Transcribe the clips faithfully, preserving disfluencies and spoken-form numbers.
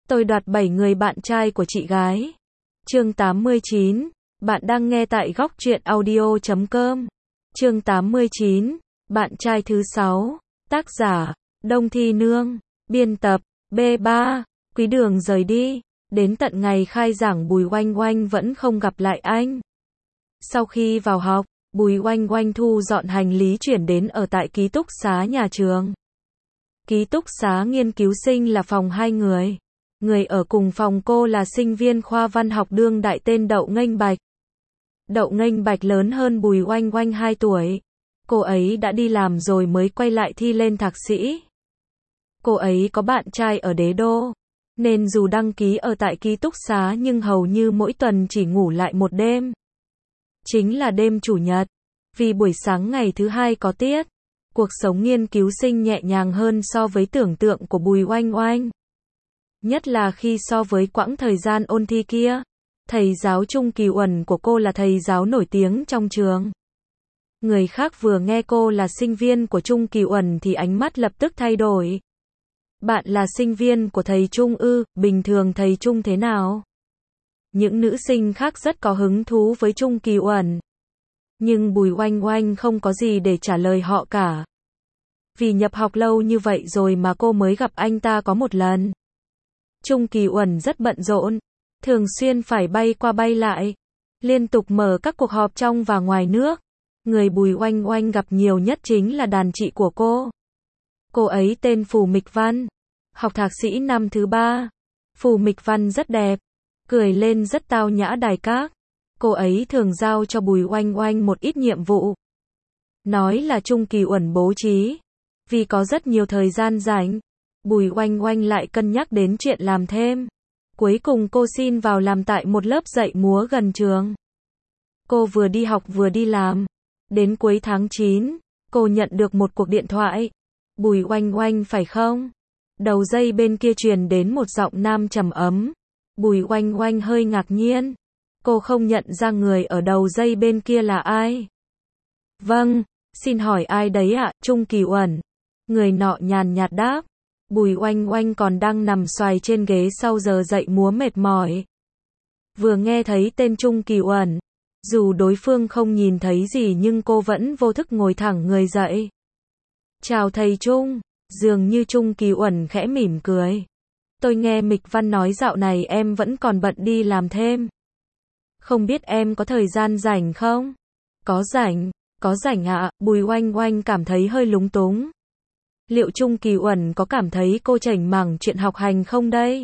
Tôi đoạt bảy người bạn trai của chị gái. Chương tám mươi chín. Bạn đang nghe tại góc truyện audio chấm com. Chương tám mươi chín. Bạn trai thứ sáu. Tác giả: Đông Thi Nương. Biên tập: B ba. Quý Đường rời đi. Đến tận ngày khai giảng Bùi Oanh Oanh vẫn không gặp lại anh. Sau khi vào học, Bùi Oanh Oanh thu dọn hành lý chuyển đến ở tại ký túc xá nhà trường. Ký túc xá nghiên cứu sinh là phòng hai người. Người ở cùng phòng cô là sinh viên khoa văn học đương đại tên Đậu Nghênh Bạch. Đậu Nghênh Bạch lớn hơn Bùi Oanh Oanh hai tuổi. Cô ấy đã đi làm rồi mới quay lại thi lên thạc sĩ. Cô ấy có bạn trai ở Đế Đô, nên dù đăng ký ở tại ký túc xá nhưng hầu như mỗi tuần chỉ ngủ lại một đêm. Chính là đêm chủ nhật. Vì buổi sáng ngày thứ hai có tiết, cuộc sống nghiên cứu sinh nhẹ nhàng hơn so với tưởng tượng của Bùi Oanh Oanh. Nhất là khi so với quãng thời gian ôn thi kia. Thầy giáo Trung Kỳ Uẩn của cô là thầy giáo nổi tiếng trong trường. Người khác vừa nghe cô là sinh viên của Trung Kỳ Uẩn thì ánh mắt lập tức thay đổi. Bạn là sinh viên của thầy Trung ư, bình thường thầy Trung thế nào? Những nữ sinh khác rất có hứng thú với Trung Kỳ Uẩn. Nhưng Bùi Oanh Oanh không có gì để trả lời họ cả. Vì nhập học lâu như vậy rồi mà cô mới gặp anh ta có một lần. Trung Kỳ Uẩn rất bận rộn, thường xuyên phải bay qua bay lại, liên tục mở các cuộc họp trong và ngoài nước. Người Bùi Oanh Oanh gặp nhiều nhất chính là đàn chị của cô. Cô ấy tên Phù Mịch Văn, học thạc sĩ năm thứ ba. Phù Mịch Văn rất đẹp, cười lên rất tao nhã đài các. Cô ấy thường giao cho Bùi Oanh Oanh một ít nhiệm vụ. Nói là Trung Kỳ Uẩn bố trí. Vì có rất nhiều thời gian rảnh, Bùi Oanh Oanh lại cân nhắc đến chuyện làm thêm. Cuối cùng cô xin vào làm tại một lớp dạy múa gần trường. Cô vừa đi học vừa đi làm. Đến cuối tháng chín, cô nhận được một cuộc điện thoại. Bùi Oanh Oanh phải không? Đầu dây bên kia truyền đến một giọng nam trầm ấm. Bùi Oanh Oanh hơi ngạc nhiên. Cô không nhận ra người ở đầu dây bên kia là ai. Vâng, xin hỏi ai đấy ạ? Trung Kỳ Uẩn. Người nọ nhàn nhạt đáp. Bùi Oanh Oanh còn đang nằm xoài trên ghế sau giờ dạy múa mệt mỏi. Vừa nghe thấy tên Trung Kỳ Uẩn, dù đối phương không nhìn thấy gì nhưng cô vẫn vô thức ngồi thẳng người dậy. Chào thầy Trung. Dường như Trung Kỳ Uẩn khẽ mỉm cười. Tôi nghe Mịch Văn nói dạo này em vẫn còn bận đi làm thêm. Không biết em có thời gian rảnh không? Có rảnh, có rảnh ạ. Bùi Oanh Oanh cảm thấy hơi lúng túng. Liệu Trung Kỳ Uẩn có cảm thấy cô chảnh mảng chuyện học hành không đây?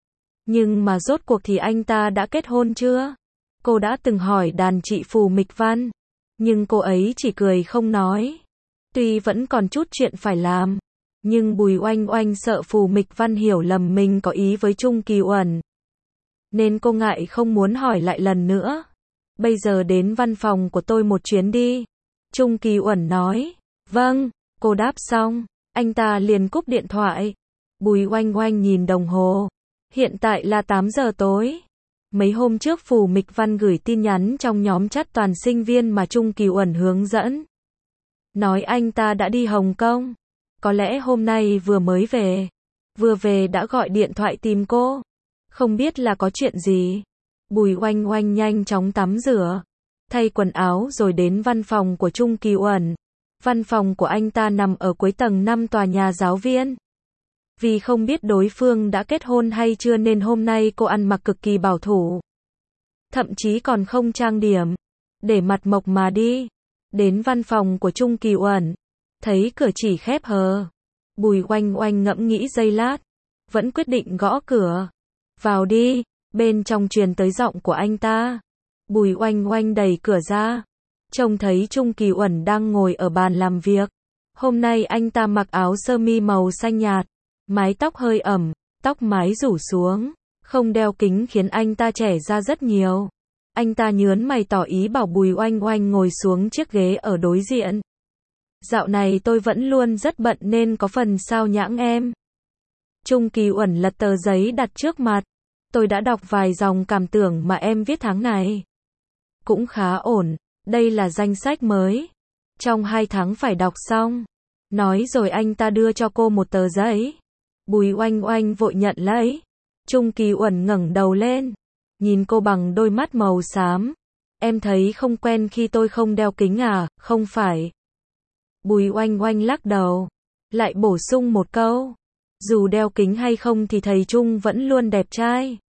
Nhưng mà rốt cuộc thì anh ta đã kết hôn chưa? Cô đã từng hỏi đàn chị Phù Mịch Văn, nhưng cô ấy chỉ cười không nói. Tuy vẫn còn chút chuyện phải làm, nhưng Bùi Oanh Oanh sợ Phù Mịch Văn hiểu lầm mình có ý với Trung Kỳ Uẩn, nên cô ngại không muốn hỏi lại lần nữa. Bây giờ đến văn phòng của tôi một chuyến đi. Trung Kỳ Uẩn nói. Vâng, cô đáp xong, anh ta liền cúp điện thoại. Bùi Oanh Oanh nhìn đồng hồ. Hiện tại là tám giờ tối. Mấy hôm trước Phù Mịch Văn gửi tin nhắn trong nhóm chat toàn sinh viên mà Trung Kỳ Uẩn hướng dẫn. Nói anh ta đã đi Hồng Kông. Có lẽ hôm nay vừa mới về. Vừa về đã gọi điện thoại tìm cô. Không biết là có chuyện gì. Bùi Oanh Oanh nhanh chóng tắm rửa, thay quần áo rồi đến văn phòng của Trung Kỳ Uẩn. Văn phòng của anh ta nằm ở cuối tầng năm tòa nhà giáo viên. Vì không biết đối phương đã kết hôn hay chưa nên hôm nay cô ăn mặc cực kỳ bảo thủ. Thậm chí còn không trang điểm. Để mặt mộc mà đi. Đến văn phòng của Trung Kỳ Uẩn. Thấy cửa chỉ khép hờ. Bùi Oanh Oanh ngẫm nghĩ giây lát. Vẫn quyết định gõ cửa. Vào đi. Bên trong truyền tới giọng của anh ta. Bùi Oanh Oanh đẩy cửa ra. Trông thấy Trung Kỳ Uẩn đang ngồi ở bàn làm việc. Hôm nay anh ta mặc áo sơ mi màu xanh nhạt. Mái tóc hơi ẩm, tóc mái rủ xuống. Không đeo kính khiến anh ta trẻ ra rất nhiều. Anh ta nhớn mày tỏ ý bảo Bùi Oanh Oanh ngồi xuống chiếc ghế ở đối diện. Dạo này tôi vẫn luôn rất bận nên có phần sao nhãng em. Trung Kỳ Uẩn lật tờ giấy đặt trước mặt. Tôi đã đọc vài dòng cảm tưởng mà em viết tháng này. Cũng khá ổn, đây là danh sách mới. Trong hai tháng phải đọc xong. Nói rồi anh ta đưa cho cô một tờ giấy. Bùi Oanh Oanh vội nhận lấy. Chung Kỳ Uẩn ngẩng đầu lên, nhìn cô bằng đôi mắt màu xám. Em thấy không quen khi tôi không đeo kính à, không phải. Bùi Oanh Oanh lắc đầu, lại bổ sung một câu. Dù đeo kính hay không thì thầy Chung vẫn luôn đẹp trai.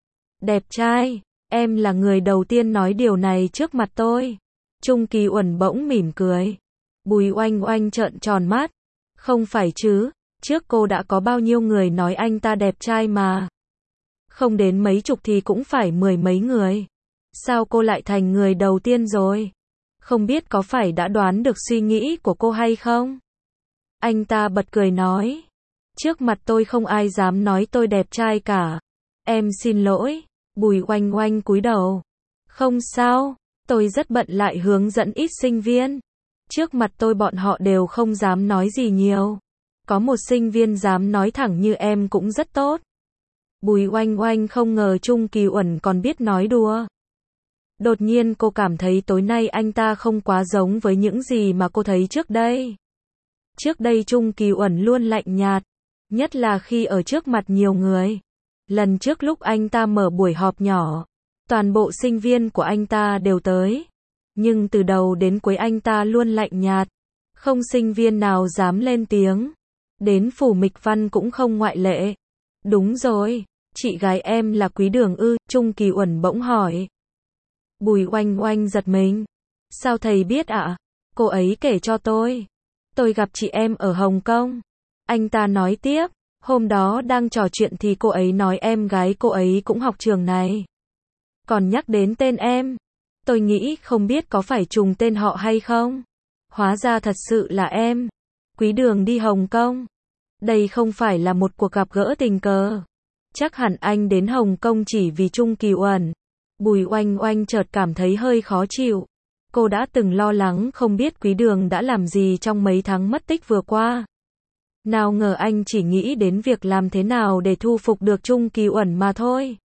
Đẹp trai, em là người đầu tiên nói điều này trước mặt tôi. Chung Kỳ Uẩn bỗng mỉm cười. Bùi Oanh Oanh trợn tròn mắt. Không phải chứ, trước cô đã có bao nhiêu người nói anh ta đẹp trai mà. Không đến mấy chục thì cũng phải mười mấy người. Sao cô lại thành người đầu tiên rồi? Không biết có phải đã đoán được suy nghĩ của cô hay không? Anh ta bật cười nói. Trước mặt tôi không ai dám nói tôi đẹp trai cả. Em xin lỗi. Bùi Oanh Oanh cúi đầu. Không sao, tôi rất bận lại hướng dẫn ít sinh viên. Trước mặt tôi bọn họ đều không dám nói gì nhiều. Có một sinh viên dám nói thẳng như em cũng rất tốt. Bùi Oanh Oanh không ngờ Chung Kỳ Uẩn còn biết nói đùa. Đột nhiên cô cảm thấy tối nay anh ta không quá giống với những gì mà cô thấy trước đây. Trước đây Chung Kỳ Uẩn luôn lạnh nhạt, nhất là khi ở trước mặt nhiều người. Lần trước lúc anh ta mở buổi họp nhỏ, toàn bộ sinh viên của anh ta đều tới. Nhưng từ đầu đến cuối anh ta luôn lạnh nhạt, không sinh viên nào dám lên tiếng. Đến Phủ Mịch Văn cũng không ngoại lệ. Đúng rồi, chị gái em là Quý Đường ư? Chung Kỳ Uẩn bỗng hỏi. Bùi Oanh Oanh giật mình. Sao thầy biết ạ? À? Cô ấy kể cho tôi. Tôi gặp chị em ở Hồng Kông. Anh ta nói tiếp, hôm đó đang trò chuyện thì cô ấy nói em gái cô ấy cũng học trường này. Còn nhắc đến tên em. Tôi nghĩ không biết có phải trùng tên họ hay không. Hóa ra thật sự là em. Quý Đường đi Hồng Kông. Đây không phải là một cuộc gặp gỡ tình cờ. Chắc hẳn anh đến Hồng Kông chỉ vì Chung Kỳ Uẩn. Bùi Oanh Oanh chợt cảm thấy hơi khó chịu. Cô đã từng lo lắng không biết Quý Đường đã làm gì trong mấy tháng mất tích vừa qua. Nào ngờ anh chỉ nghĩ đến việc làm thế nào để thu phục được Chung Kỳ Uẩn mà thôi.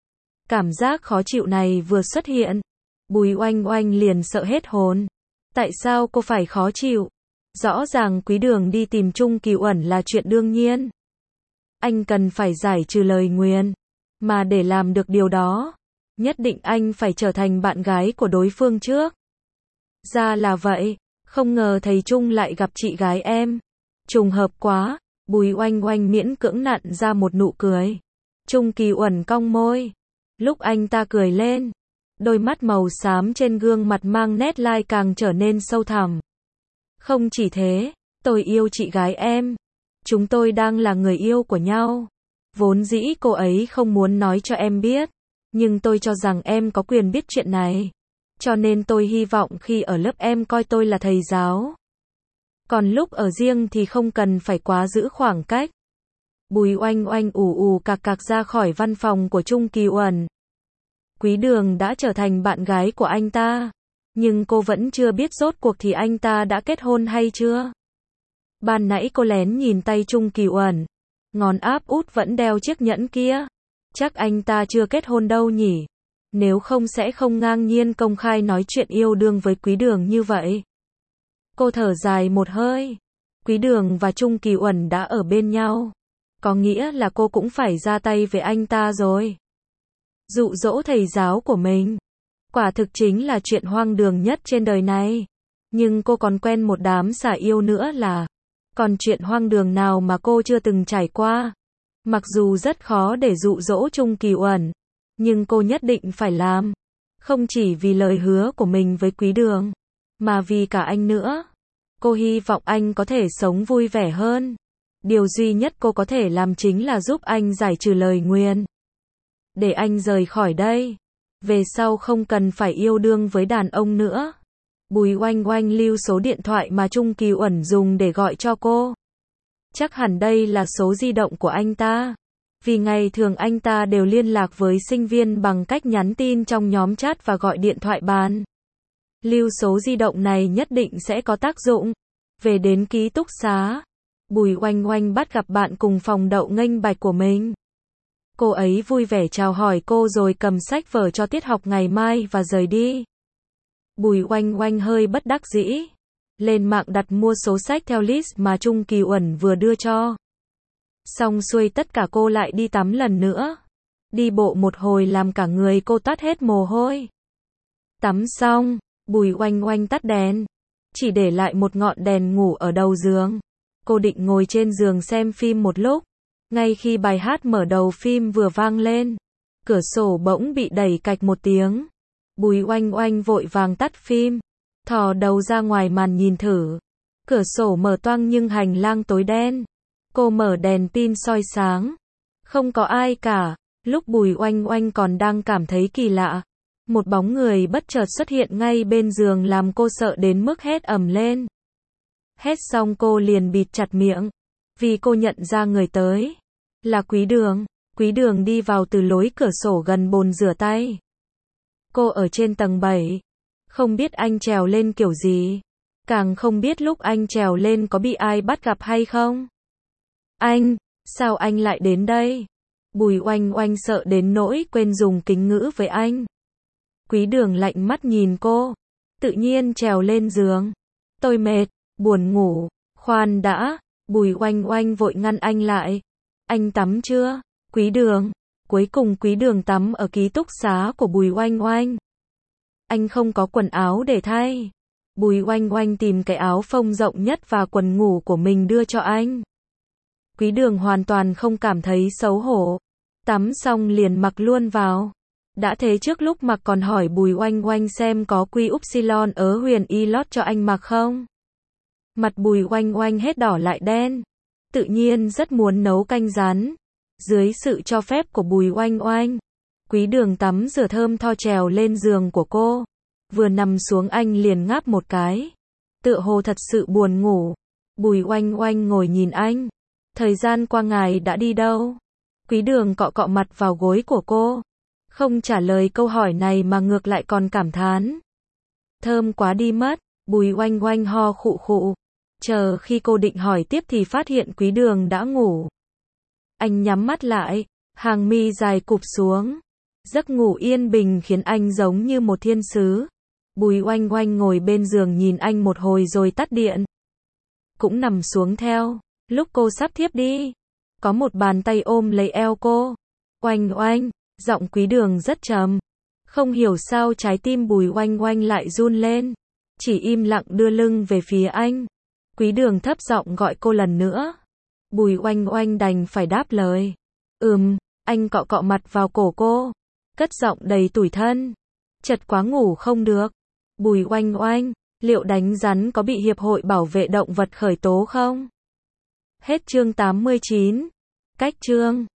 Cảm giác khó chịu này vừa xuất hiện, Bùi Oanh Oanh liền sợ hết hồn. Tại sao cô phải khó chịu? Rõ ràng Quý Đường đi tìm Chung Kỳ Uẩn là chuyện đương nhiên. Anh cần phải giải trừ lời nguyền. Mà để làm được điều đó, nhất định anh phải trở thành bạn gái của đối phương trước. Ra là vậy, không ngờ thầy Chung lại gặp chị gái em. Trùng hợp quá, Bùi Oanh Oanh miễn cưỡng nặn ra một nụ cười. Chung Kỳ Uẩn cong môi. Lúc anh ta cười lên, đôi mắt màu xám trên gương mặt mang nét lai càng trở nên sâu thẳm. Không chỉ thế, tôi yêu chị gái em. Chúng tôi đang là người yêu của nhau. Vốn dĩ cô ấy không muốn nói cho em biết, nhưng tôi cho rằng em có quyền biết chuyện này. Cho nên tôi hy vọng khi ở lớp em coi tôi là thầy giáo. Còn lúc ở riêng thì không cần phải quá giữ khoảng cách. Bùi Oanh Oanh ù ù cạc cạc ra khỏi văn phòng của Chung Kỳ Uẩn. Quý Đường đã trở thành bạn gái của anh ta. Nhưng cô vẫn chưa biết rốt cuộc thì anh ta đã kết hôn hay chưa. Ban nãy cô lén nhìn tay Chung Kỳ Uẩn. Ngón áp út vẫn đeo chiếc nhẫn kia. Chắc anh ta chưa kết hôn đâu nhỉ. Nếu không sẽ không ngang nhiên công khai nói chuyện yêu đương với Quý Đường như vậy. Cô thở dài một hơi. Quý Đường và Chung Kỳ Uẩn đã ở bên nhau. Có nghĩa là cô cũng phải ra tay với anh ta rồi. Dụ dỗ thầy giáo của mình. Quả thực chính là chuyện hoang đường nhất trên đời này. Nhưng cô còn quen một đám xả yêu nữa là. Còn chuyện hoang đường nào mà cô chưa từng trải qua. Mặc dù rất khó để dụ dỗ Chung Kỳ Uẩn. Nhưng cô nhất định phải làm. Không chỉ vì lời hứa của mình với Quý Đường. Mà vì cả anh nữa. Cô hy vọng anh có thể sống vui vẻ hơn. Điều duy nhất cô có thể làm chính là giúp anh giải trừ lời nguyền. Để anh rời khỏi đây. Về sau không cần phải yêu đương với đàn ông nữa. Bùi Oanh Oanh lưu số điện thoại mà Chung Kỳ Uẩn dùng để gọi cho cô. Chắc hẳn đây là số di động của anh ta. Vì ngày thường anh ta đều liên lạc với sinh viên bằng cách nhắn tin trong nhóm chat và gọi điện thoại bàn. Lưu số di động này nhất định sẽ có tác dụng. Về đến ký túc xá, Bùi Oanh Oanh bắt gặp bạn cùng phòng đậu nghênh bạch của mình. Cô ấy vui vẻ chào hỏi cô rồi cầm sách vở cho tiết học ngày mai và rời đi. Bùi Oanh Oanh hơi bất đắc dĩ. Lên mạng đặt mua số sách theo list mà Chung Kỳ Uẩn vừa đưa cho. Xong xuôi tất cả cô lại đi tắm lần nữa. Đi bộ một hồi làm cả người cô toát hết mồ hôi. Tắm xong, Bùi Oanh Oanh tắt đèn, chỉ để lại một ngọn đèn ngủ ở đầu giường. Cô định ngồi trên giường xem phim một lúc, ngay khi bài hát mở đầu phim vừa vang lên, cửa sổ bỗng bị đẩy cạch một tiếng. Bùi Oanh Oanh vội vàng tắt phim, thò đầu ra ngoài màn nhìn thử. Cửa sổ mở toang nhưng hành lang tối đen. Cô mở đèn pin soi sáng, không có ai cả. Lúc Bùi Oanh Oanh còn đang cảm thấy kỳ lạ, một bóng người bất chợt xuất hiện ngay bên giường làm cô sợ đến mức hét ầm lên. Hét xong cô liền bịt chặt miệng, vì cô nhận ra người tới là Quý Đường. Quý Đường đi vào từ lối cửa sổ gần bồn rửa tay. Cô ở trên tầng bảy, không biết anh trèo lên kiểu gì, càng không biết lúc anh trèo lên có bị ai bắt gặp hay không. Anh, sao anh lại đến đây? Bùi Oanh Oanh sợ đến nỗi quên dùng kính ngữ với anh. Quý Đường lạnh mắt nhìn cô, tự nhiên trèo lên giường. Tôi mệt, buồn ngủ. Khoan đã, Bùi Oanh Oanh vội ngăn anh lại. Anh tắm chưa? Quý Đường. Cuối cùng Quý Đường tắm ở ký túc xá của Bùi Oanh Oanh. Anh không có quần áo để thay. Bùi Oanh Oanh tìm cái áo phông rộng nhất và quần ngủ của mình đưa cho anh. Quý Đường hoàn toàn không cảm thấy xấu hổ. Tắm xong liền mặc luôn vào. Đã thế trước lúc mặc còn hỏi Bùi Oanh Oanh xem có quy upsilon ớ huyền y lót cho anh mặc không. Mặt Bùi Oanh Oanh hết đỏ lại đen. Tự nhiên rất muốn nấu canh rán. Dưới sự cho phép của Bùi Oanh Oanh, Quý Đường tắm rửa thơm tho trèo lên giường của cô. Vừa nằm xuống anh liền ngáp một cái. Tựa hồ thật sự buồn ngủ. Bùi Oanh Oanh ngồi nhìn anh. Thời gian qua ngài đã đi đâu? Quý Đường cọ cọ mặt vào gối của cô. Không trả lời câu hỏi này mà ngược lại còn cảm thán. Thơm quá đi mất. Bùi Oanh Oanh ho khụ khụ. Chờ khi cô định hỏi tiếp thì phát hiện Quý Đường đã ngủ. Anh nhắm mắt lại, hàng mi dài cụp xuống. Giấc ngủ yên bình khiến anh giống như một thiên sứ. Bùi Oanh Oanh ngồi bên giường nhìn anh một hồi rồi tắt điện. Cũng nằm xuống theo. Lúc cô sắp thiếp đi, có một bàn tay ôm lấy eo cô. Oanh Oanh, giọng Quý Đường rất trầm. Không hiểu sao trái tim Bùi Oanh Oanh lại run lên. Chỉ im lặng đưa lưng về phía anh. Quý Đường thấp giọng gọi cô lần nữa. Bùi Oanh Oanh đành phải đáp lời. Ừm, anh cọ cọ mặt vào cổ cô. Cất giọng đầy tủi thân. Chật quá ngủ không được. Bùi Oanh Oanh, liệu đánh rắn có bị Hiệp hội Bảo vệ Động vật khởi tố không? Hết chương tám mươi chín. Cách chương